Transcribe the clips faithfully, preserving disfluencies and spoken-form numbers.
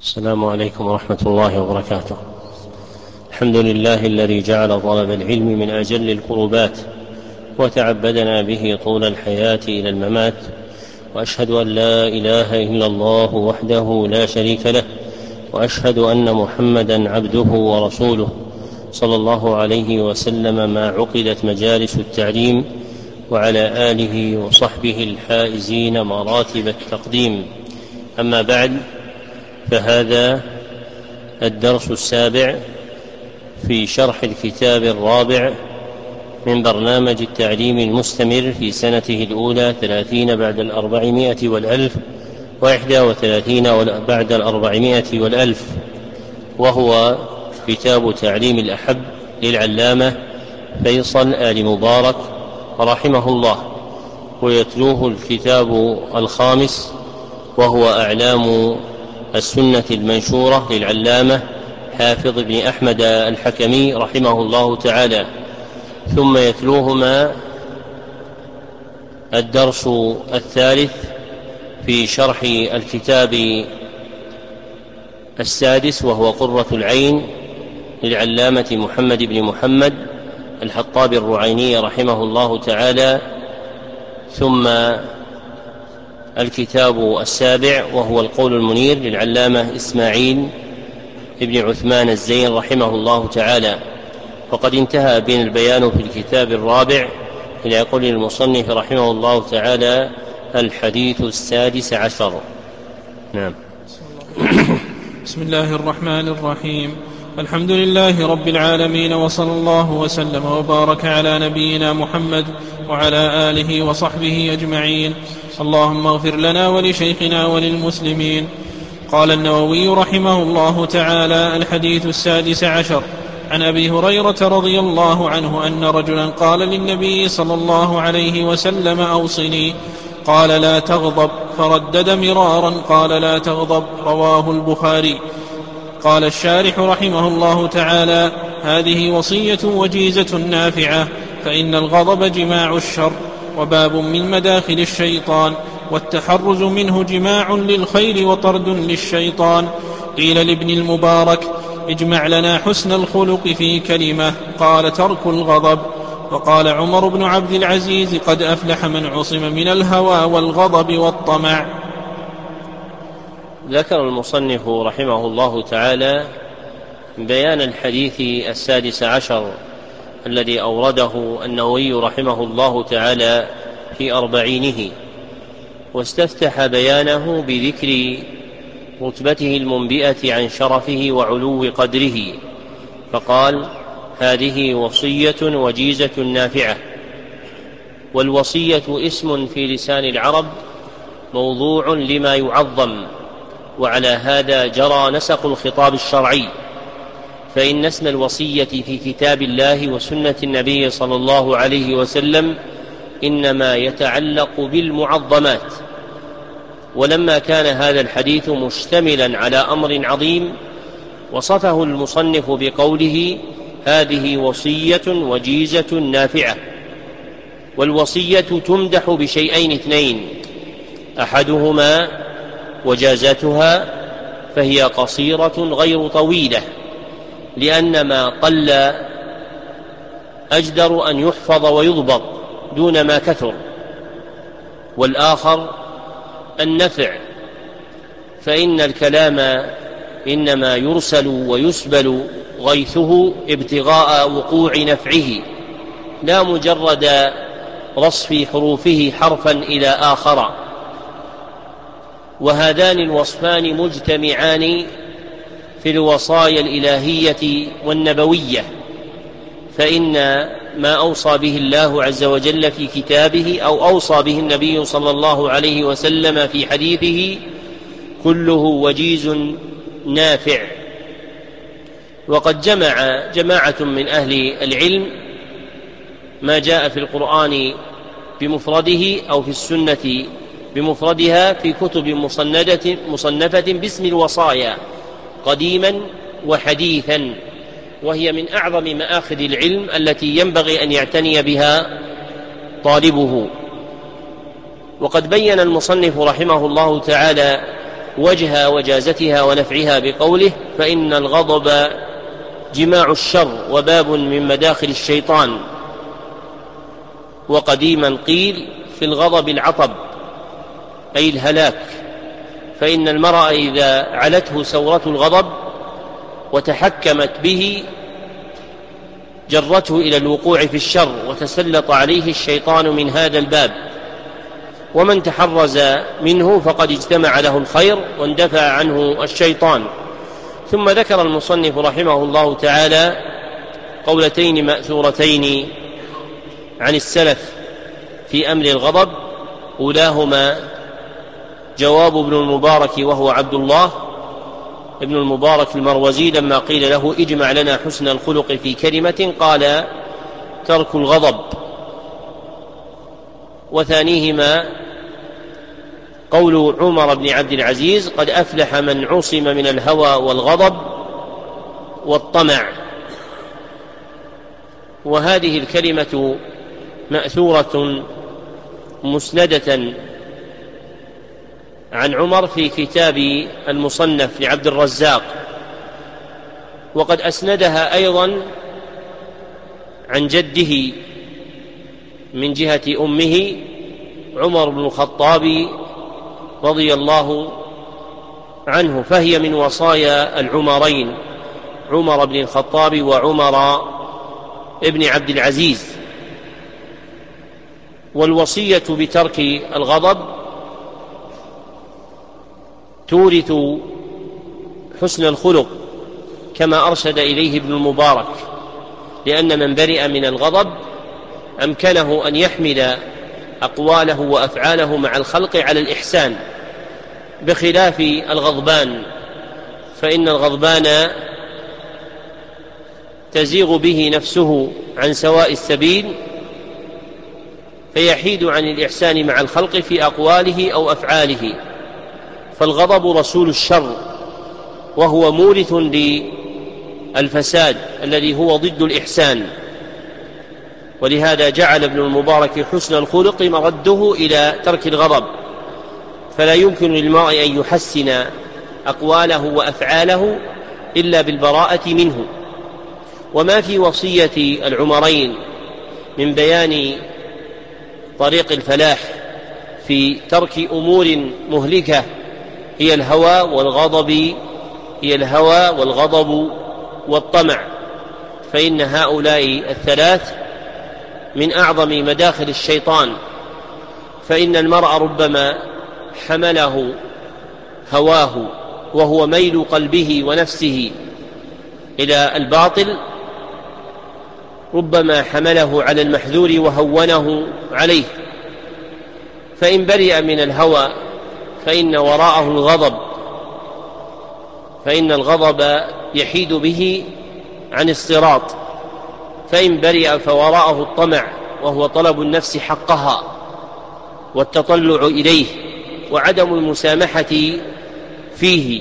السلام عليكم ورحمة الله وبركاته. الحمد لله الذي جعل طلب العلم من أجل القربات وتعبدنا به طول الحياة إلى الممات، وأشهد أن لا إله إلا الله وحده لا شريك له، وأشهد أن محمدا عبده ورسوله صلى الله عليه وسلم ما عقدت مجالس التعليم، وعلى آله وصحبه الحائزين مراتب التقديم. أما بعد، فهذا الدرس السابع في شرح الكتاب الرابع من برنامج التعليم المستمر في سنته الأولى ثلاثين بعد الأربعمائة والألف وإحدى وثلاثين بعد الأربعمائة والألف، وهو كتاب تعليم الأحب للعلامة فيصل آل مبارك رحمه الله، ويتلوه الكتاب الخامس وهو أعلام السنة المنشورة للعلامة حافظ بن أحمد الحكمي رحمه الله تعالى، ثم يتلوهما الدرس الثالث في شرح الكتاب السادس وهو قرة العين للعلامة محمد بن محمد الحطاب الرعيني رحمه الله تعالى، ثم الكتاب السابع وهو القول المنير للعلامة إسماعيل ابن عثمان الزين رحمه الله تعالى. وقد انتهى بين البيان في الكتاب الرابع إلى قول المصنف رحمه الله تعالى الحديث السادس عشر. نعم. بسم الله الرحمن الرحيم. الحمد لله رب العالمين، وصلى الله وسلم وبارك على نبينا محمد وعلى آله وصحبه أجمعين. اللهم اغفر لنا ولشيخنا وللمسلمين. قال النووي رحمه الله تعالى: الحديث السادس عشر، عن أبي هريرة رضي الله عنه أن رجلا قال للنبي صلى الله عليه وسلم: أوصني. قال: لا تغضب. فردد مرارا: قال: لا تغضب. رواه البخاري. قال الشارح رحمه الله تعالى: هذه وصية وجيزة نافعة، فإن الغضب جماع الشر وباب من مداخل الشيطان، والتحرز منه جماع للخير وطرد للشيطان. قيل لابن المبارك: اجمع لنا حسن الخلق في كلمة. قال: ترك الغضب. وقال عمر بن عبد العزيز: قد أفلح من عصم من الهوى والغضب والطمع. ذكر المصنف رحمه الله تعالى بيان الحديث السادس عشر الذي أورده النووي رحمه الله تعالى في أربعينه، واستفتح بيانه بذكر رتبته المنبئة عن شرفه وعلو قدره، فقال: هذه وصية وجيزة نافعة. والوصية اسم في لسان العرب موضوع لما يعظم، وعلى هذا جرى نسق الخطاب الشرعي، فإن اسم الوصية في كتاب الله وسنة النبي صلى الله عليه وسلم إنما يتعلق بالمعظمات. ولما كان هذا الحديث مشتملا على أمر عظيم، وصفه المصنف بقوله: هذه وصية وجيزة نافعة. والوصية تمدح بشيئين اثنين: أحدهما وجازتها، فهي قصيرة غير طويلة، لأن ما قل أجدر أن يحفظ ويضبط دون ما كثر. والآخر النفع، فإن الكلام إنما يرسل ويسبل غيثه ابتغاء وقوع نفعه، لا مجرد رصف حروفه حرفا إلى آخر. وهذان الوصفان مجتمعان في الوصايا الإلهية والنبوية، فإن ما أوصى به الله عز وجل في كتابه أو أوصى به النبي صلى الله عليه وسلم في حديثه كله وجيز نافع. وقد جمع جماعة من أهل العلم ما جاء في القرآن بمفرده أو في السنة بمفردها في كتب مصنفة باسم الوصايا قديما وحديثا، وهي من أعظم مآخذ العلم التي ينبغي أن يعتني بها طالبه. وقد بين المصنف رحمه الله تعالى وجه وجازتها ونفعها بقوله: فإن الغضب جماع الشر وباب من مداخل الشيطان. وقديما قيل في الغضب العطب أي الهلاك، فإن المرء إذا علته سورة الغضب وتحكمت به جرته إلى الوقوع في الشر، وتسلط عليه الشيطان من هذا الباب، ومن تحرز منه فقد اجتمع له الخير واندفع عنه الشيطان. ثم ذكر المصنف رحمه الله تعالى قولتين مأثورتين عن السلف في أمر الغضب، أولاهما جواب ابن المبارك وهو عبد الله ابن المبارك المروزي لما قيل له: اجمع لنا حسن الخلق في كلمة، قال: ترك الغضب. وثانيهما قول عمر بن عبد العزيز: قد أفلح من عصم من الهوى والغضب والطمع. وهذه الكلمة مأثورة مسندة عن عمر في كتاب المصنف لعبد الرزاق، وقد أسندها أيضا عن جده من جهة أمه عمر بن الخطاب رضي الله عنه، فهي من وصايا العمرين عمر بن الخطاب وعمر ابن عبد العزيز. والوصية بترك الغضب تورث حسن الخلق كما أرشد إليه ابن المبارك، لأن من برئ من الغضب أمكنه أن يحمل أقواله وأفعاله مع الخلق على الإحسان، بخلاف الغضبان، فإن الغضبان تزيغ به نفسه عن سواء السبيل فيحيد عن الإحسان مع الخلق في أقواله أو أفعاله. فالغضب رسول الشر، وهو مورث للفساد الذي هو ضد الإحسان، ولهذا جعل ابن المبارك حسن الخلق مرده إلى ترك الغضب، فلا يمكن للمرء أن يحسن أقواله وأفعاله إلا بالبراءة منه. وما في وصية العمرين من بيان طريق الفلاح في ترك أمور مهلكة هي الهوى والغضب هي الهوى والغضب والطمع، فإن هؤلاء الثلاث من أعظم مداخل الشيطان. فإن المرء ربما حمله هواه وهو ميل قلبه ونفسه إلى الباطل، ربما حمله على المحذور وهونه عليه، فإن برئ من الهوى فإن وراءه الغضب، فإن الغضب يحيد به عن الصراط، فإن برئ فوراءه الطمع، وهو طلب النفس حقها والتطلع إليه وعدم المسامحة فيه.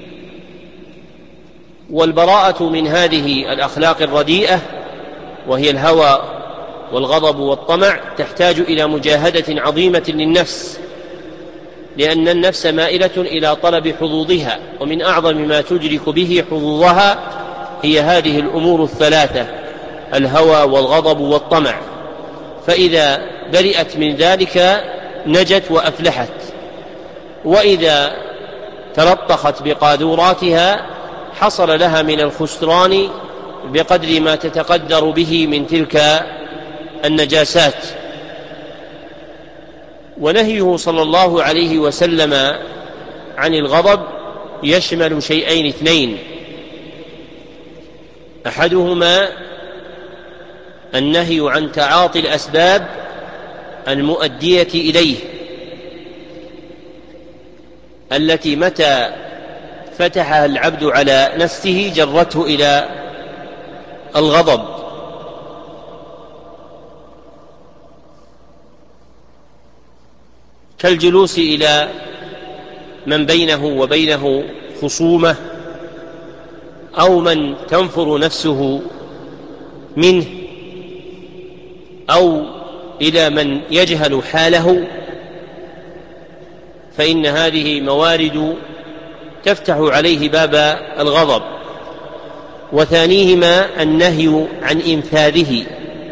والبراءة من هذه الأخلاق الرديئة وهي الهوى والغضب والطمع تحتاج إلى مجاهدة عظيمة للنفس، لأن النفس مائلة إلى طلب حظوظها، ومن أعظم ما تدرك به حظوظها هي هذه الأمور الثلاثة: الهوى والغضب والطمع. فإذا برئت من ذلك نجت وأفلحت، وإذا تلطخت بقاذوراتها حصل لها من الخسران بقدر ما تتقدر به من تلك النجاسات. ونهيه صلى الله عليه وسلم عن الغضب يشمل شيئين اثنين: أحدهما النهي عن تعاطي الأسباب المؤدية إليه، التي متى فتحها العبد على نفسه جرته إلى الغضب، كالجلوس إلى من بينه وبينه خصومة، أو من تنفر نفسه منه، أو إلى من يجهل حاله، فإن هذه موارد تفتح عليه باب الغضب، وثانيهما النهي عن إنفاذه،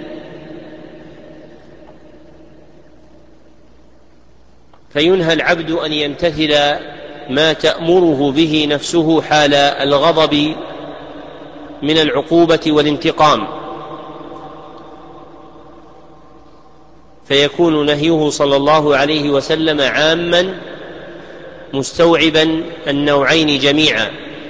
فينهى العبد أن يمتثل ما تأمره به نفسه حال الغضب من العقوبة والانتقام، فيكون نهيه صلى الله عليه وسلم عاما مستوعبا النوعين جميعا.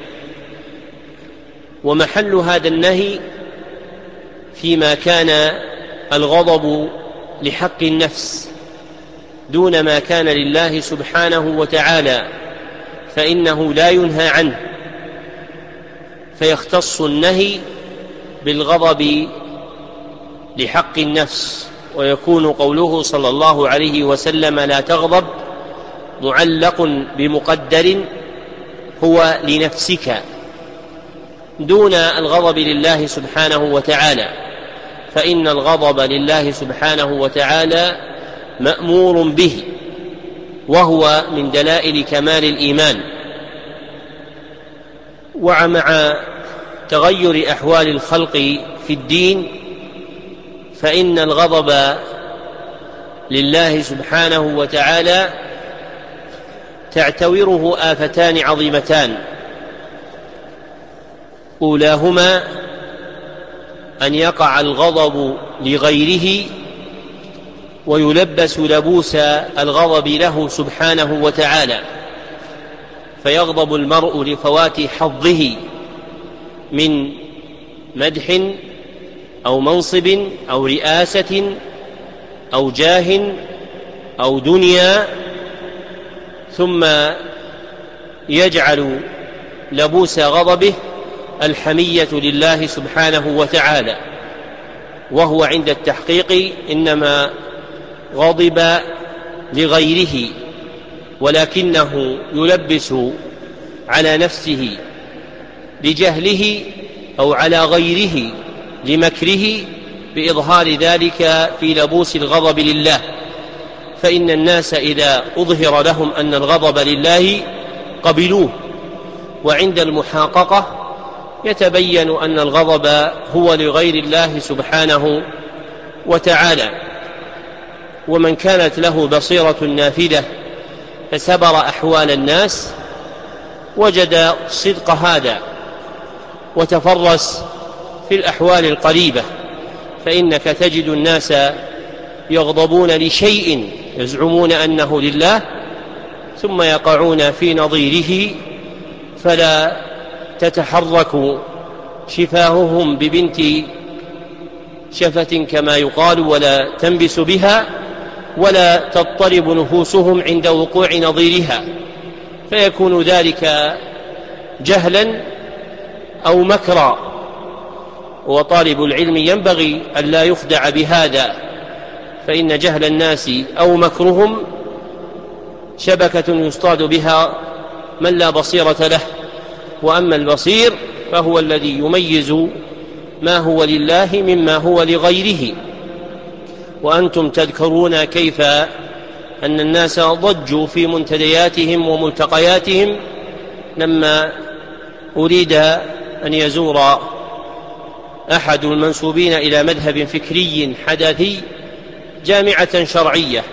ومحل هذا النهي فيما كان الغضب لحق النفس دون ما كان لله سبحانه وتعالى، فإنه لا ينهى عنه، فيختص النهي بالغضب لحق النفس، ويكون قوله صلى الله عليه وسلم لا تغضب معلق بمقدر هو لنفسك دون الغضب لله سبحانه وتعالى، فإن الغضب لله سبحانه وتعالى مأمور به، وهو من دلائل كمال الإيمان. ومع تغير أحوال الخلق في الدين فإن الغضب لله سبحانه وتعالى تعتوره آفتان عظيمتان، أولاهما أن يقع الغضب لغيره ويلبس لبوس الغضب له سبحانه وتعالى، فيغضب المرء لفوات حظه من مدح أو منصب أو رئاسة أو جاه أو دنيا، ثم يجعل لبوس غضبه الحمية لله سبحانه وتعالى، وهو عند التحقيق إنما غضب لغيره، ولكنه يلبس على نفسه لجهله أو على غيره لمكره بإظهار ذلك في لبوس الغضب لله. فإن الناس إذا أظهر لهم أن الغضب لله قبلوه، وعند المحاققة يتبين أن الغضب هو لغير الله سبحانه وتعالى. ومن كانت له بصيرة نافذة فسبر أحوال الناس وجد صدق هذا وتفرس في الأحوال القريبة، فإنك تجد الناس يغضبون لشيء يزعمون أنه لله ثم يقعون في نظيره فلا تتحرك شفاههم ببنت شفة كما يقال ولا تنبس بها، ولا تضطرب نفوسهم عند وقوع نظيرها، فيكون ذلك جهلا أو مكرا. وطالب العلم ينبغي أن لا يخدع بهذا، فإن جهل الناس أو مكرهم شبكة يصطاد بها من لا بصيرة له، وأما البصير فهو الذي يميز ما هو لله مما هو لغيره. وأنتم تذكرون كيف أن الناس ضجوا في منتدياتهم وملتقياتهم لما أريد أن يزور أحد المنسوبين إلى مذهب فكري حداثي جامعة شرعية،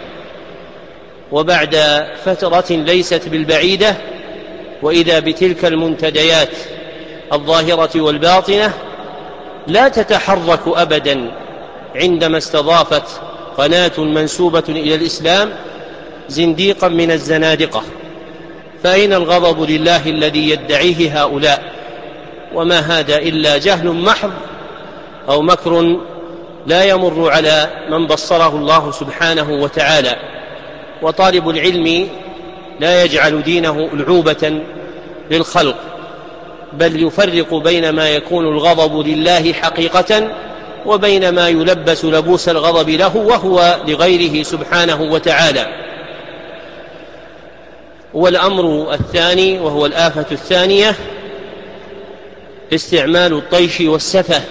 وبعد فترة ليست بالبعيدة وإذا بتلك المنتديات الظاهرة والباطنة لا تتحرك أبدا عندما استضافت قناة منسوبة إلى الإسلام زنديقا من الزنادقة. فأين الغضب لله الذي يدعيه هؤلاء؟ وما هذا إلا جهل محض أو مكر لا يمر على من بصره الله سبحانه وتعالى. وطالب العلم لا يجعل دينه ألعوبة للخلق، بل يفرق بين ما يكون الغضب لله حقيقة وبين ما يلبس لبوس الغضب له وهو لغيره سبحانه وتعالى. والأمر الثاني وهو الآفة الثانية استعمال الطيش والسفه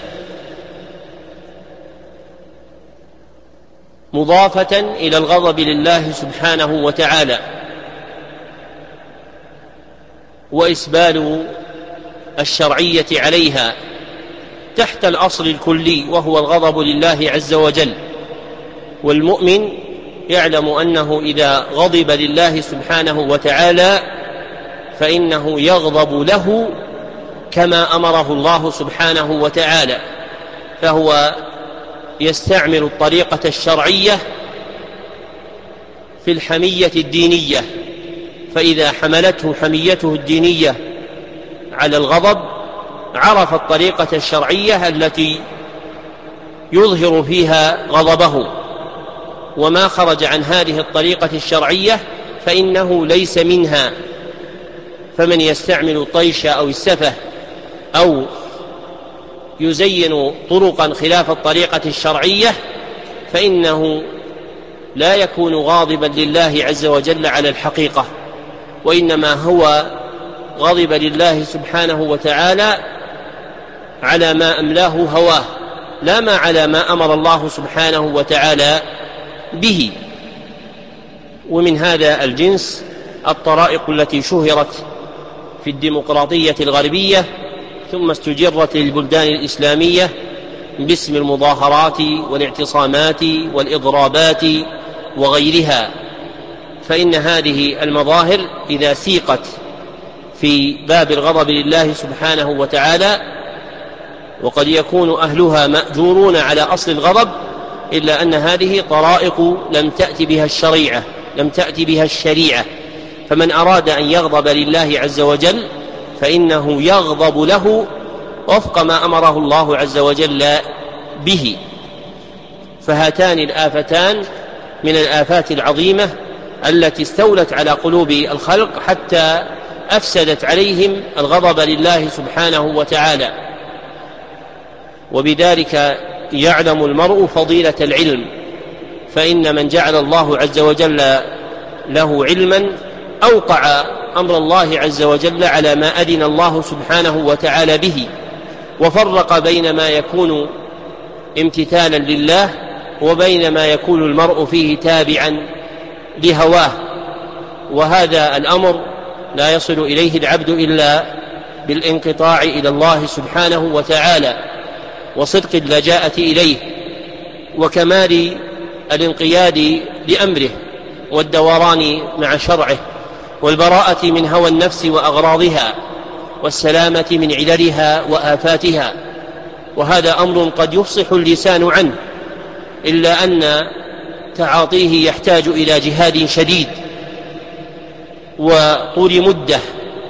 مضافة إلى الغضب لله سبحانه وتعالى، وإسبال الشرعية عليها تحت الأصل الكلي وهو الغضب لله عز وجل. والمؤمن يعلم أنه إذا غضب لله سبحانه وتعالى فإنه يغضب له كما أمره الله سبحانه وتعالى، فهو يستعمل الطريقة الشرعية في الحمية الدينية، فإذا حملته حميته الدينية على الغضب عرف الطريقة الشرعية التي يظهر فيها غضبه، وما خرج عن هذه الطريقة الشرعية فإنه ليس منها. فمن يستعمل الطيش أو السفه أو يزين طرقا خلاف الطريقة الشرعية فإنه لا يكون غاضبا لله عز وجل على الحقيقة، وإنما هو غضب لله سبحانه وتعالى على ما أملاه هواه، لا ما على ما أمر الله سبحانه وتعالى به. ومن هذا الجنس الطرائق التي شهرت في الديمقراطية الغربية ثم استجرت للبلدان الإسلامية باسم المظاهرات والاعتصامات والإضرابات وغيرها، فإن هذه المظاهر إذا سيقت في باب الغضب لله سبحانه وتعالى، وقد يكون أهلها مأجورون على أصل الغضب، إلا أن هذه طرائق لم تأتي بها الشريعة لم تأتي بها الشريعة فمن أراد أن يغضب لله عز وجل فإنه يغضب له وفق ما أمره الله عز وجل به. فهاتان الآفتان من الآفات العظيمة التي استولت على قلوب الخلق حتى أفسدت عليهم الغضب لله سبحانه وتعالى. وبذلك يعلم المرء فضيلة العلم، فإن من جعل الله عز وجل له علما أوقع أمر الله عز وجل على ما أذن الله سبحانه وتعالى به، وفرق بين ما يكون امتثالا لله وبين ما يكون المرء فيه تابعا لهواه. وهذا الأمر لا يصل إليه العبد إلا بالانقطاع إلى الله سبحانه وتعالى وصدق اللجاءة إليه وكمال الانقياد لأمره والدوران مع شرعه والبراءة من هوى النفس وأغراضها والسلامة من عللها وآفاتها. وهذا أمر قد يفصح اللسان عنه، إلا أن تعاطيه يحتاج إلى جهاد شديد وطول مدة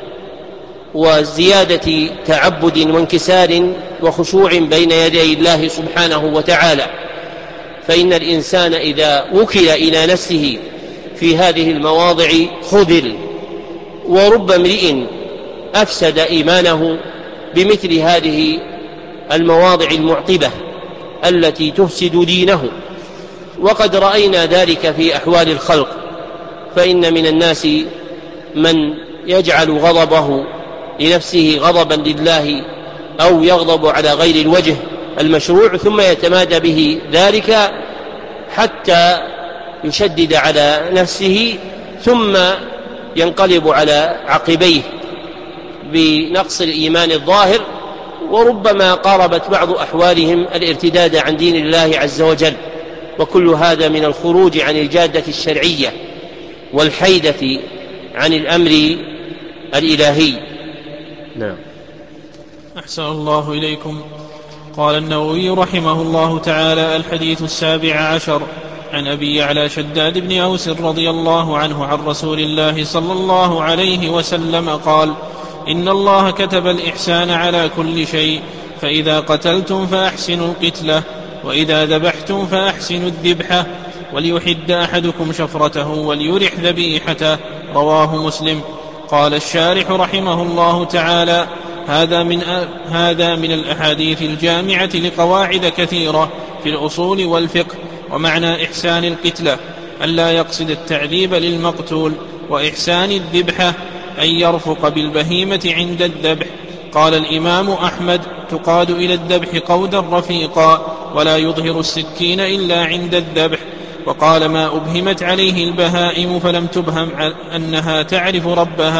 وزيادة تعبد وانكسار وخشوع بين يدي الله سبحانه وتعالى. فإن الإنسان إذا وكل إلى نفسه في هذه المواضع خذل، ورب امرئ أفسد إيمانه بمثل هذه المواضع المعطبة التي تفسد دينه. وقد رأينا ذلك في أحوال الخلق، فإن من الناس من يجعل غضبه لنفسه غضبا لله أو يغضب على غير الوجه المشروع ثم يتمادى به ذلك حتى يشدد على نفسه ثم ينقلب على عقبيه بنقص الإيمان الظاهر، وربما قاربت بعض أحوالهم الارتداد عن دين الله عز وجل. وكل هذا من الخروج عن الجادة الشرعية والحيدة عن الأمر الإلهي. نعم. أحسن الله إليكم. قال النووي رحمه الله تعالى: الحديث السابع عشر عن أبي يعلى شداد بن أوس رضي الله عنه عن رسول الله صلى الله عليه وسلم قال: إن الله كتب الإحسان على كل شيء، فإذا قتلتم فأحسنوا القتلة، وإذا ذبحتم فأحسنوا الذبحة، وليحد أحدكم شفرته وليرح ذبيحته. رواه مسلم. قال الشارح رحمه الله تعالى: هذا من, هذا من الأحاديث الجامعة لقواعد كثيرة في الأصول والفقه. ومعنى إحسان القتلة ألا يقصد التعذيب للمقتول، وإحسان الذبحة أن يرفق بالبهيمة عند الذبح. قال الإمام أحمد: تقاد إلى الذبح قودا رفيقا، ولا يظهر السكين إلا عند الذبح. وقال: ما أبهمت عليه البهائم فلم تبهم أنها تعرف ربها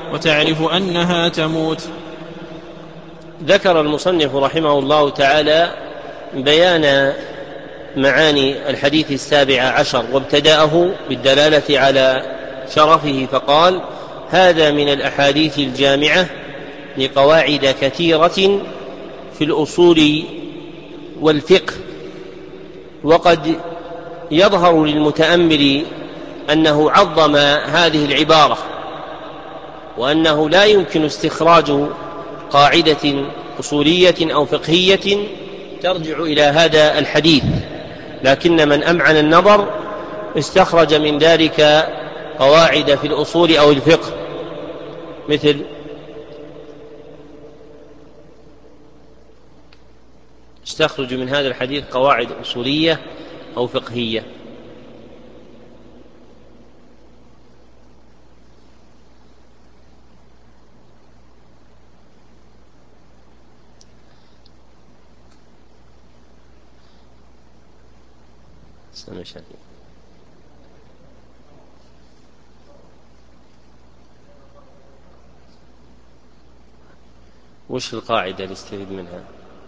وتعرف أنها تموت. ذكر المصنف رحمه الله تعالى بيان معاني الحديث السابع عشر وابتدأه بالدلالة على شرفه فقال: هذا من الأحاديث الجامعة لقواعد كثيرة في الأصول والفقه. وقد يظهر للمتأمل أنه عظم هذه العبارة، وأنه لا يمكن استخراج قاعدة أصولية أو فقهية ترجع إلى هذا الحديث، لكن من أمعن النظر استخرج من ذلك قواعد في الأصول أو الفقه، مثل استخرج من هذا الحديث قواعد أصولية أو فقهية. وش القاعدة اللي استفيد منها؟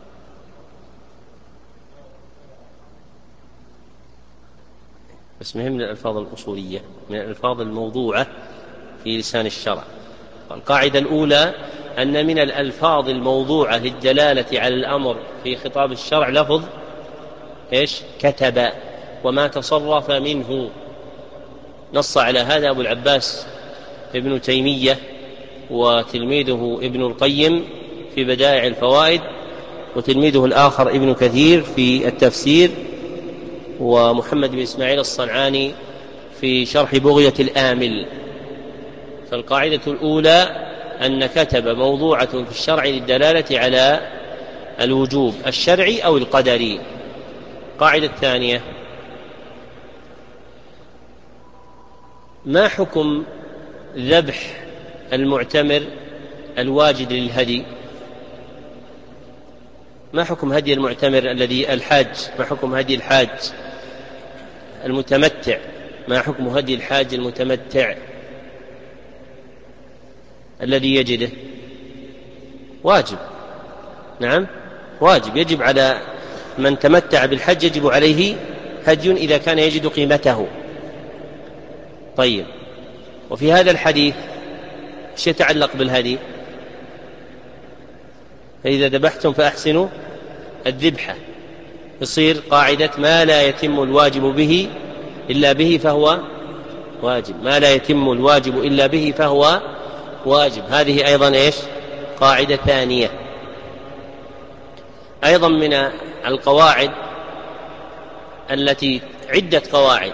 بس مهم من الألفاظ الأصولية، من الألفاظ الموضوعة في لسان الشرع. القاعدة الأولى أن من الألفاظ الموضوعة للدلالة على الأمر في خطاب الشرع لفظ إيش؟ كتب، وما تصرف منه. نص على هذا أبو العباس ابن تيمية وتلميذه ابن القيم في بدائع الفوائد، وتلميذه الآخر ابن كثير في التفسير، ومحمد بن إسماعيل الصنعاني في شرح بغية الآمل. فالقاعدة الأولى أن كتب موضوعة في الشرع للدلالة على الوجوب الشرعي أو القدري. القاعدة الثانية: ما حكم ذبح المعتمر الواجد للهدي؟ ما حكم هدي المعتمر الذي الحاج؟ ما حكم هدي الحاج المتمتع؟ ما حكم هدي الحاج المتمتع الذي يجده؟ واجب، نعم واجب، يجب على من تمتع بالحج يجب عليه هدي إذا كان يجد قيمته. طيب، وفي هذا الحديث ايش يتعلق بالهدي؟ فإذا ذبحتم فأحسنوا الذبحة، يصير قاعدة ما لا يتم الواجب به إلا به فهو واجب، ما لا يتم الواجب إلا به فهو واجب. هذه أيضا إيش؟ قاعدة ثانية. أيضا من القواعد التي عدة قواعد،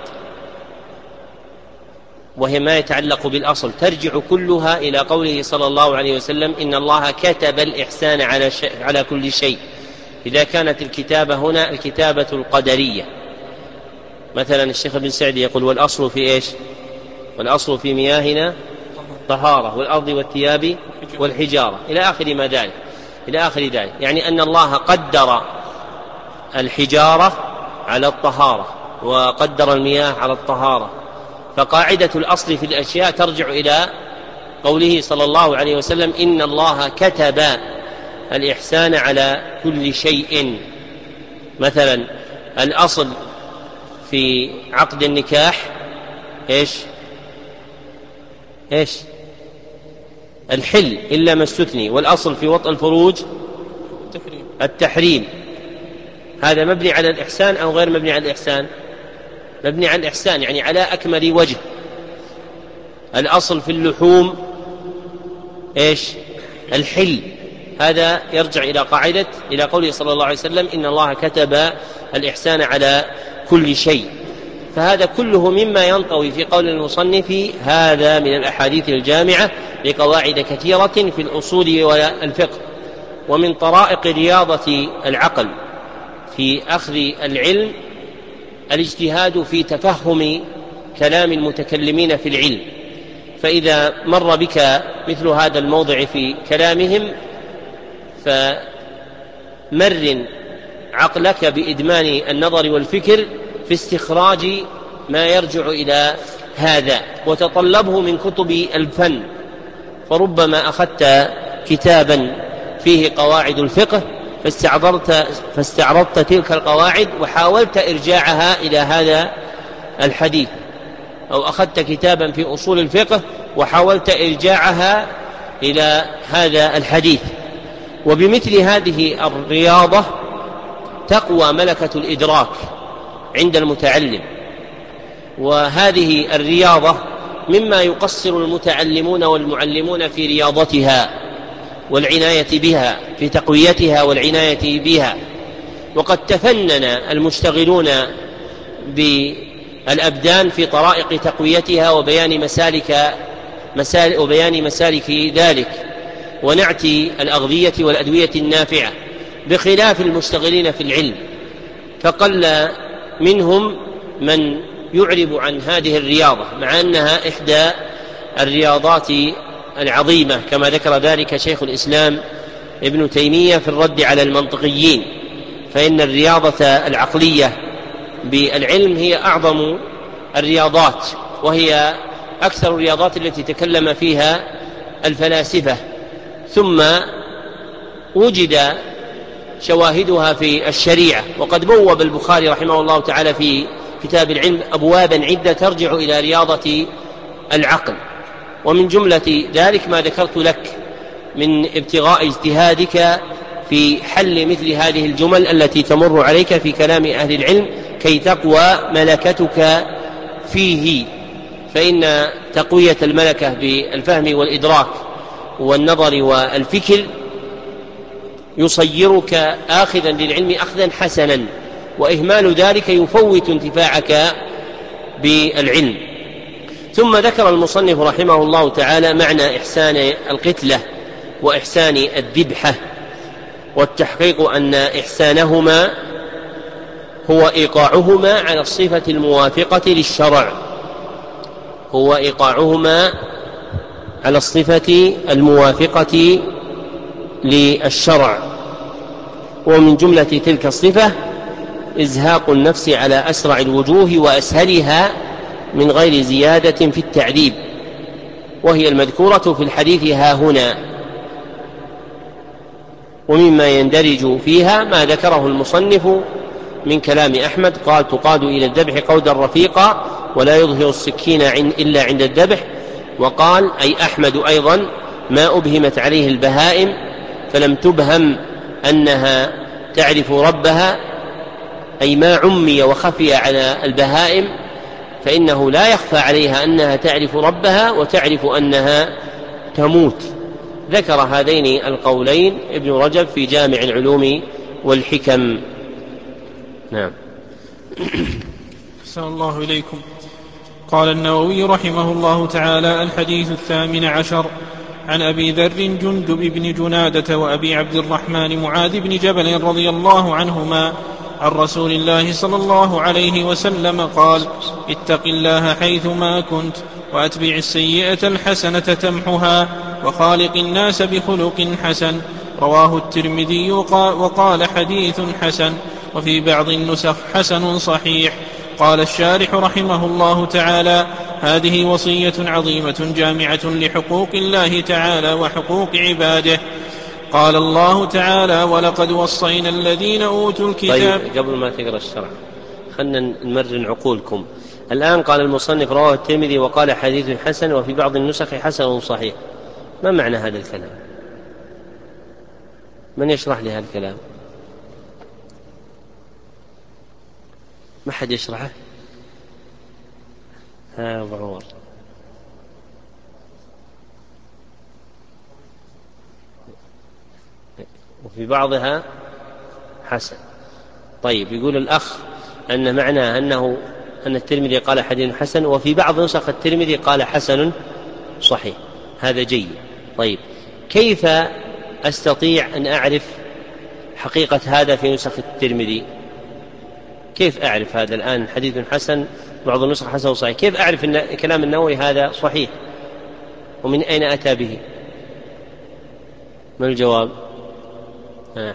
وهي ما يتعلق بالأصل، ترجع كلها إلى قوله صلى الله عليه وسلم: إن الله كتب الإحسان على, على كل شيء. إذا كانت الكتابة هنا الكتابة القدرية، مثلا الشيخ ابن سعدي يقول: والأصل في إيش؟ والأصل في مياهنا طهارة، والأرض والثياب والحجارة، إلى آخر ما ذلك، إلى آخر ذلك، يعني أن الله قدر الحجارة على الطهارة وقدر المياه على الطهارة. فقاعدة الأصل في الأشياء ترجع إلى قوله صلى الله عليه وسلم: إن الله كتب الإحسان على كل شيء. مثلا الأصل في عقد النكاح إيش؟ إيش؟ الحل إلا ما استثني، والأصل في وطء الفروج التحريم. هذا مبني على الإحسان أو غير مبني على الإحسان؟ مبني على الإحسان، يعني على أكمل وجه. الأصل في اللحوم إيش؟ الحل. هذا يرجع إلى قاعدة إلى قوله صلى الله عليه وسلم: إن الله كتب الإحسان على كل شيء. فهذا كله مما ينطوي في قول المصنف: هذا من الأحاديث الجامعة لقواعد كثيرة في الأصول والفقه. ومن طرائق رياضة العقل في أخذ العلم الاجتهاد في تفهم كلام المتكلمين في العلم. فإذا مر بك مثل هذا الموضع في كلامهم فمر عقلك بإدمان النظر والفكر في استخراج ما يرجع إلى هذا، وتطلبه من كتب الفن، فربما أخذت كتابا فيه قواعد الفقه فاستعرضت, فاستعرضت تلك القواعد وحاولت إرجاعها إلى هذا الحديث، أو أخذت كتابا في أصول الفقه وحاولت إرجاعها إلى هذا الحديث. وبمثل هذه الرياضة تقوى ملكة الإدراك عند المتعلم، وهذه الرياضة مما يقصر المتعلمون والمعلمون في رياضتها والعناية بها، في تقويتها والعناية بها. وقد تفنن المشتغلون بالأبدان في طرائق تقويتها وبيان مسالك مسالك وبيان مسالك ذلك ونعتي الأغذية والأدوية النافعة، بخلاف المشتغلين في العلم، فقل منهم من يعرب عن هذه الرياضة، مع أنها إحدى الرياضات العظيمة كما ذكر ذلك شيخ الإسلام ابن تيمية في الرد على المنطقيين، فإن الرياضة العقلية بالعلم هي أعظم الرياضات، وهي أكثر الرياضات التي تكلم فيها الفلاسفة، ثم وجد شواهدها في الشريعة. وقد بوب البخاري رحمه الله تعالى في كتاب العلم أبوابا عدة ترجع إلى رياضة العقل، ومن جملة ذلك ما ذكرت لك من ابتغاء اجتهادك في حل مثل هذه الجمل التي تمر عليك في كلام أهل العلم كي تقوى ملكتك فيه. فإن تقوية الملكة بالفهم والإدراك والنظر والفكر يصيرك آخذا للعلم أخذا حسنا، وإهمال ذلك يفوت انتفاعك بالعلم. ثم ذكر المصنف رحمه الله تعالى معنى إحسان القتلة وإحسان الذبحة، والتحقيق أن إحسانهما هو إيقاعهما على الصفة الموافقة للشرع هو إيقاعهما على الصفة الموافقة للشرع ومن جملة تلك الصفة إزهاق النفس على أسرع الوجوه وأسهلها من غير زيادة في التعذيب، وهي المذكورة في الحديث ها هنا. ومما يندرج فيها ما ذكره المصنف من كلام أحمد قال: تقاد إلى الذبح قودا رفيقا ولا يظهر السكين إلا عند الذبح. وقال أي أحمد أيضا: ما أبهمت عليه البهائم فلم تبهم أنها تعرف ربها، أي ما عمي وخفي على البهائم فإنه لا يخفى عليها أنها تعرف ربها وتعرف أنها تموت. ذكر هذين القولين ابن رجب في جامع العلوم والحكم. نعم. أحسن الله إليكم. قال النووي رحمه الله تعالى: الحديث الثامن عشر عن أبي ذر جندب بن جنادة وأبي عبد الرحمن معاذ بن جبل رضي الله عنهما عن رسول الله صلى الله عليه وسلم قال: اتق الله حيثما كنت وأتبع السيئة الحسنة تمحها وخالق الناس بخلق حسن. رواه الترمذي وقال حديث حسن، وفي بعض النسخ حسن صحيح. قال الشارح رحمه الله تعالى: هذه وصية عظيمة جامعة لحقوق الله تعالى وحقوق عباده. قال الله تعالى: ولقد وصينا الذين أوتوا الكتاب. طيب قبل ما تقرأ الشرع خلنا نمرن عقولكم. الآن قال المصنف رواه الترمذي وقال حديث حسن وفي بعض النسخ حسن صحيح. ما معنى هذا الكلام؟ من يشرح لي هذا الكلام؟ ما حد يشرحه؟ ها أبو عمر. وفي بعضها حسن. طيب يقول الأخ أن معناه أنه أن الترمذي قال حديث حسن وفي بعض نسخ الترمذي قال حسن صحيح. هذا جيد. طيب كيف أستطيع أن أعرف حقيقة هذا في نسخ الترمذي؟ كيف أعرف هذا الآن حديث حسن بعض النسخ حسن صحيح؟ كيف أعرف أن كلام النووي هذا صحيح؟ ومن أين أتى به؟ ما الجواب؟ أحمد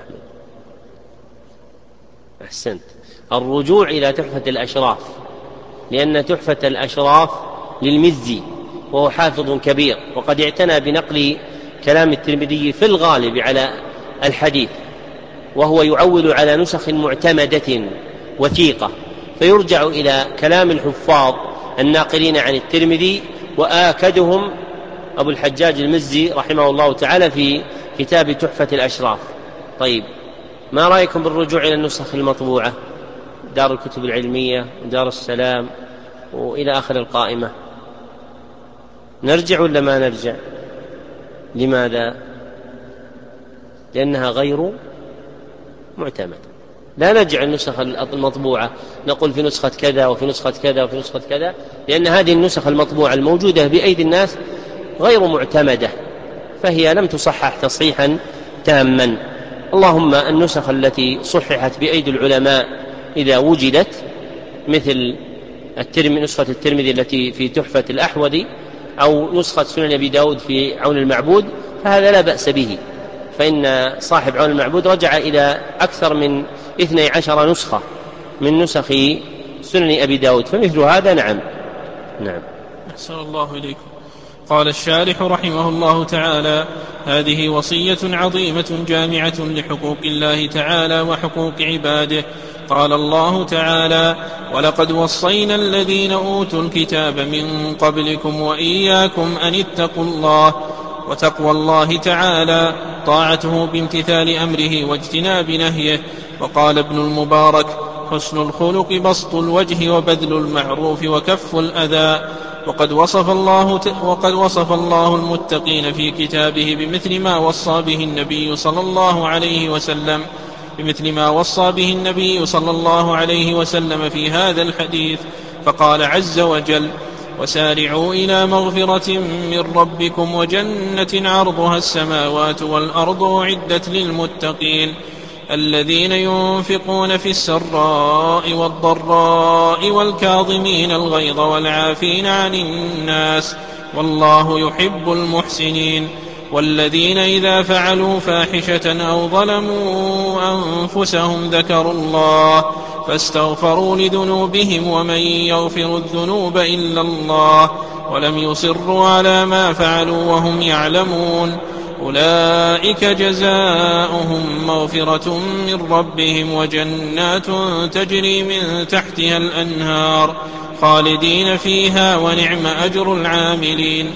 أحسنت. الرجوع إلى تحفة الأشراف، لأن تحفة الأشراف للمزي وهو حافظ كبير، وقد اعتنى بنقل كلام الترمذي في الغالب على الحديث، وهو يعول على نسخ معتمدة وثيقة، فيرجع إلى كلام الحفاظ الناقلين عن الترمذي، وآكدهم أبو الحجاج المزي رحمه الله تعالى في كتاب تحفة الأشراف. طيب، ما رأيكم بالرجوع إلى النسخ المطبوعة، دار الكتب العلمية ودار السلام وإلى آخر القائمة؟ نرجع ولا ما نرجع؟ لماذا؟ لأنها غير معتمدة. لا نرجع النسخ المطبوعة نقول في نسخة كذا وفي نسخة كذا وفي نسخة كذا، لأن هذه النسخ المطبوعة الموجودة بأيدي الناس غير معتمدة، فهي لم تصحح تصحيحا تاما. اللهم النسخ التي صححت بأيدي العلماء إذا وجدت، مثل نسخة الترمذي التي في تحفة الأحوذي، أو نسخة سنن أبي داود في عون المعبود، فهذا لا بأس به، فإن صاحب عون المعبود رجع إلى أكثر من اثني عشر نسخة من نسخ سنن أبي داود، فمثل هذا نعم. نعم. أحسن الله إليكم. قال الشارح رحمه الله تعالى: هذه وصية عظيمة جامعة لحقوق الله تعالى وحقوق عباده. قال الله تعالى: ولقد وصينا الذين أوتوا الكتاب من قبلكم وإياكم أن اتقوا الله. وتقوى الله تعالى طاعته بامتثال أمره واجتناب نهيه. وقال ابن المبارك: حسن الخلق بسط الوجه وبذل المعروف وكف الأذى. وقد وصف الله وقد وصف الله المتقين في كتابه بمثل ما وصى به النبي صلى الله عليه وسلم بمثل ما وصى به النبي صلى الله عليه وسلم في هذا الحديث، فقال عز وجل: وسارعوا إلى مغفرة من ربكم وجنة عرضها السماوات والأرض أعدت للمتقين الذين ينفقون في السراء والضراء والكاظمين الغيظ والعافين عن الناس والله يحب المحسنين والذين إذا فعلوا فاحشة أو ظلموا أنفسهم ذكروا الله فاستغفروا لذنوبهم ومن يغفر الذنوب إلا الله ولم يصروا على ما فعلوا وهم يعلمون أولئك جزاؤهم مغفرة من ربهم وجنات تجري من تحتها الأنهار خالدين فيها ونعم أجر العاملين.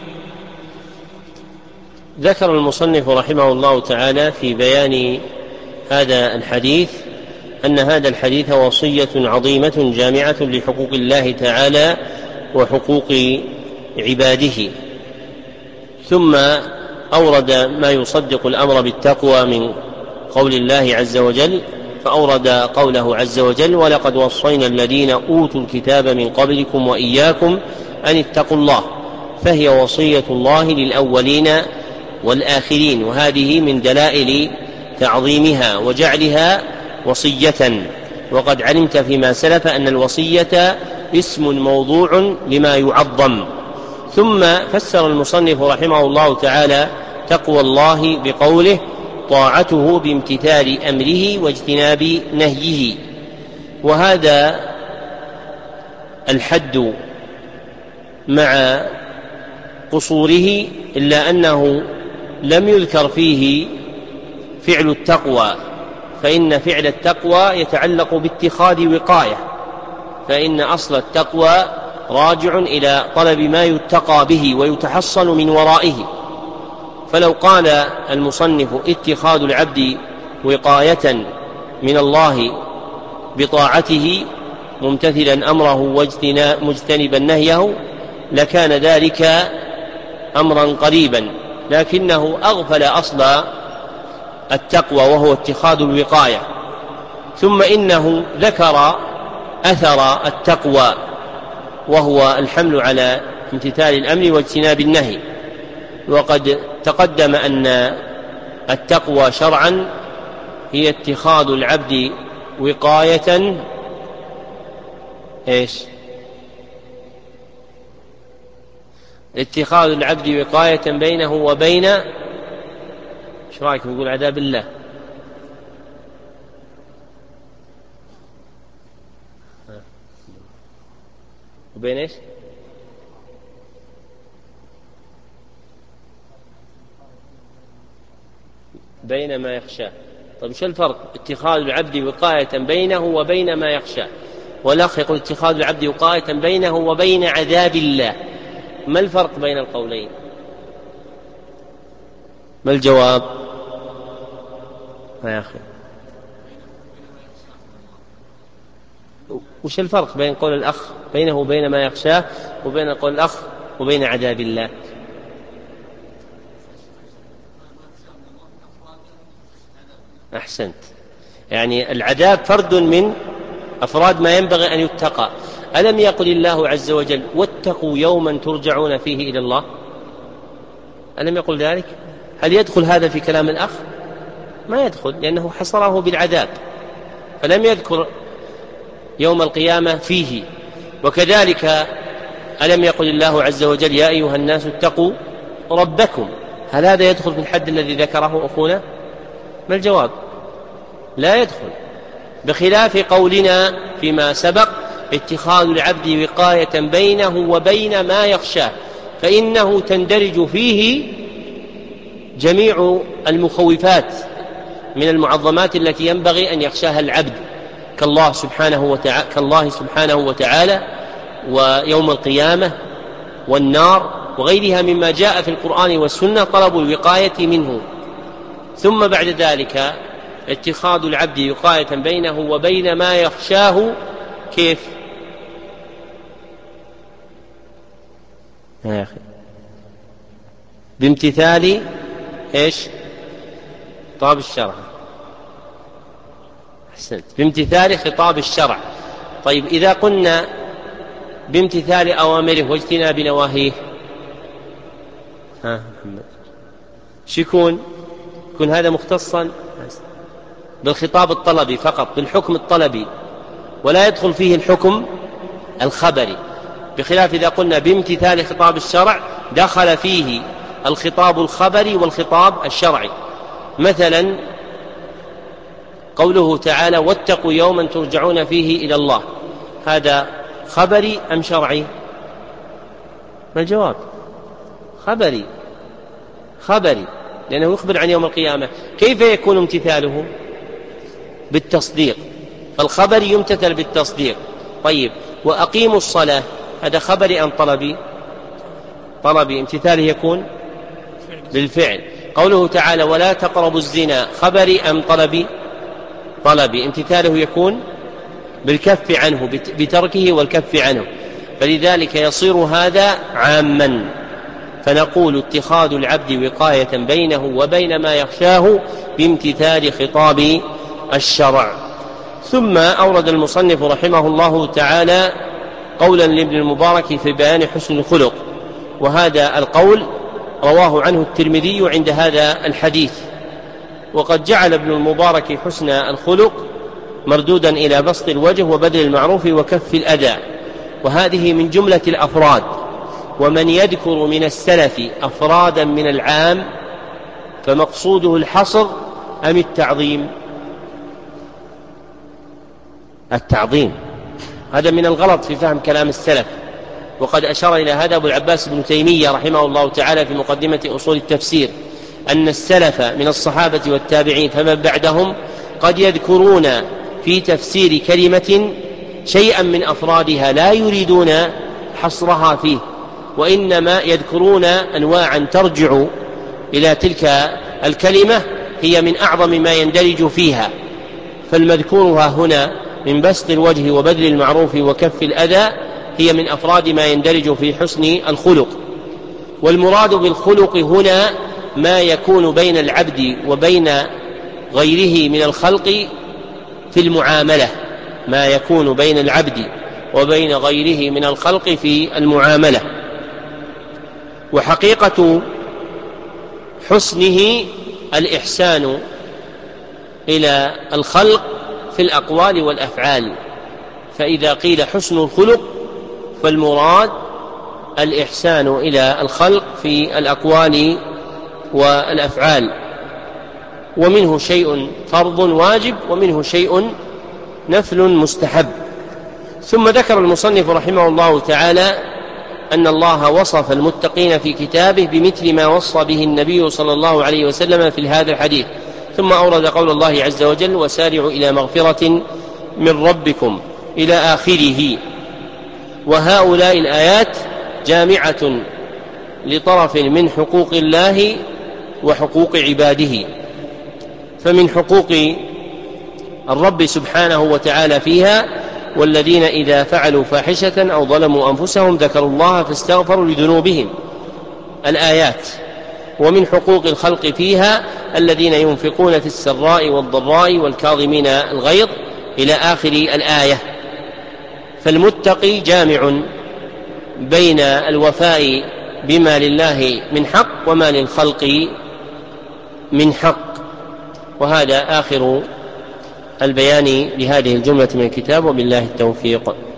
ذكر المصنف رحمه الله تعالى في بيان هذا الحديث أن هذا الحديث وصية عظيمة جامعة لحقوق الله تعالى وحقوق عباده، ثم أورد ما يصدق الأمر بالتقوى من قول الله عز وجل، فأورد قوله عز وجل: ولقد وصينا الذين أوتوا الكتاب من قبلكم وإياكم أن اتقوا الله، فهي وصية الله للأولين والآخرين، وهذه من دلائل تعظيمها وجعلها وصية. وقد علمت فيما سلف أن الوصية اسم موضوع لما يعظم. ثم فسر المصنف رحمه الله تعالى تقوى الله بقوله: طاعته بامتثال أمره واجتناب نهيه. وهذا الحد مع قصوره إلا أنه لم يذكر فيه فعل التقوى، فإن فعل التقوى يتعلق باتخاذ وقاية، فإن أصل التقوى راجع إلى طلب ما يتقى به ويتحصل من ورائه. فلو قال المصنف: اتخاذ العبد وقاية من الله بطاعته ممتثلا أمره ومجتنبا نهيه، لكان ذلك أمرا قريبا، لكنه أغفل أصل التقوى وهو اتخاذ الوقاية. ثم إنه ذكر أثر التقوى وهو الحمل على امتثال الأمر واجتناب النهي. وقد تقدم أن التقوى شرعا هي اتخاذ العبد وقاية إيش؟ اتخاذ العبد وقاية بينه وبين ايش رايكم نقول عذاب الله؟ وبين ايش؟ بين ما يخشاه. طيب شو الفرق؟ اتخاذ العبد وقاية بينه وبين ما يخشاه، والأخ يقول اتخاذ العبد وقاية بينه وبين عذاب الله. ما الفرق بين القولين؟ ما الجواب؟ يا أخي وش الفرق بين قول الأخ بينه وبين ما يخشاه وبين قول الأخ وبين عذاب الله؟ أحسنت، يعني العذاب فرد من أفراد ما ينبغي أن يتقى. ألم يقل الله عز وجل واتقوا يوما ترجعون فيه إلى الله؟ ألم يقل ذلك؟ هل يدخل هذا في كلام الأخ؟ ما يدخل، لأنه حصره بالعذاب فلم يذكر يوم القيامة فيه. وكذلك ألم يقل الله عز وجل يا أيها الناس اتقوا ربكم؟ هل هذا يدخل في الحد الذي ذكره أخونا؟ ما الجواب؟ لا يدخل، بخلاف قولنا فيما سبق اتخاذ العبد وقاية بينه وبين ما يخشاه، فإنه تندرج فيه جميع المخوفات من المعظمات التي ينبغي أن يخشاها العبد، كالله سبحانه وتعالى, كالله سبحانه وتعالى ويوم القيامة والنار وغيرها مما جاء في القرآن والسنة طلب الوقاية منه. ثم بعد ذلك اتخاذ العبد وقاية بينه وبين ما يخشاه. كيف يا أخي؟ بامتثال إيش؟ خطاب الشرع. أحسنت، بامتثال خطاب الشرع. طيب إذا قلنا بامتثال أوامره واجتناب نواهيه، ها محمد شيكون؟ يكون هذا مختصا بالخطاب الطلبي فقط، بالحكم الطلبي، ولا يدخل فيه الحكم الخبري، بخلاف إذا قلنا بامتثال خطاب الشرع دخل فيه الخطاب الخبري والخطاب الشرعي. مثلا قوله تعالى واتقوا يوما ترجعون فيه إلى الله، هذا خبري أم شرعي؟ ما الجواب؟ خبري، خبري، لأنه يخبر عن يوم القيامة. كيف يكون امتثاله؟ بالتصديق، فالخبر يمتثل بالتصديق. طيب وأقيموا الصلاة، هذا خبري أم طلبي؟ طلبي، امتثاله يكون بالفعل. قوله تعالى ولا تقربوا الزنا، خبري أم طلبي؟ طلبي، امتثاله يكون بالكف عنه، بتركه والكف عنه، فلذلك يصير هذا عاما. فنقول اتخاذ العبد وقاية بينه وبين ما يخشاه بامتثال خطاب الشرع. ثم أورد المصنف رحمه الله تعالى قولا لابن المبارك في بيان حسن الخلق، وهذا القول رواه عنه الترمذي عند هذا الحديث. وقد جعل ابن المبارك حسن الخلق مردودا إلى بسط الوجه وبذل المعروف وكف الأذى، وهذه من جملة الأفراد. ومن يذكر من السلف أفرادا من العام فمقصوده الحصر أم التعظيم؟ التعظيم، هذا من الغلط في فهم كلام السلف، وقد أشار إلى هذا أبو العباس بن تيمية رحمه الله تعالى في مقدمة أصول التفسير، أن السلف من الصحابة والتابعين فمن بعدهم قد يذكرون في تفسير كلمة شيئا من أفرادها لا يريدون حصرها فيه، وإنما يذكرون أنواعا ترجع إلى تلك الكلمة هي من أعظم ما يندرج فيها. فالمذكورها هنا من بسط الوجه وبذل المعروف وكف الأذى هي من أفراد ما يندرج في حسن الخلق. والمراد بالخلق هنا ما يكون بين العبد وبين غيره من الخلق في المعاملة، ما يكون بين العبد وبين غيره من الخلق في المعاملة. وحقيقة حسنه الإحسان إلى الخلق في الأقوال والأفعال. فإذا قيل حسن الخلق فالمراد الإحسان إلى الخلق في الأقوال والأفعال، ومنه شيء فرض واجب ومنه شيء نفل مستحب. ثم ذكر المصنف رحمه الله تعالى أن الله وصف المتقين في كتابه بمثل ما وصى به النبي صلى الله عليه وسلم في هذا الحديث، ثم أورد قول الله عز وجل وسارعوا إلى مغفرة من ربكم إلى آخره. وهؤلاء الآيات جامعة لطرف من حقوق الله وحقوق عباده. فمن حقوق الرب سبحانه وتعالى فيها والذين إذا فعلوا فاحشة أو ظلموا أنفسهم ذكروا الله فاستغفروا لذنوبهم الآيات. ومن حقوق الخلق فيها الذين ينفقون في السراء والضراء والكاظمين الغيظ إلى آخر الآية. فالمتقي جامع بين الوفاء بما لله من حق وما للخلق من حق. وهذا آخر البيان لهذه الجملة من الكتاب، وبالله التوفيق.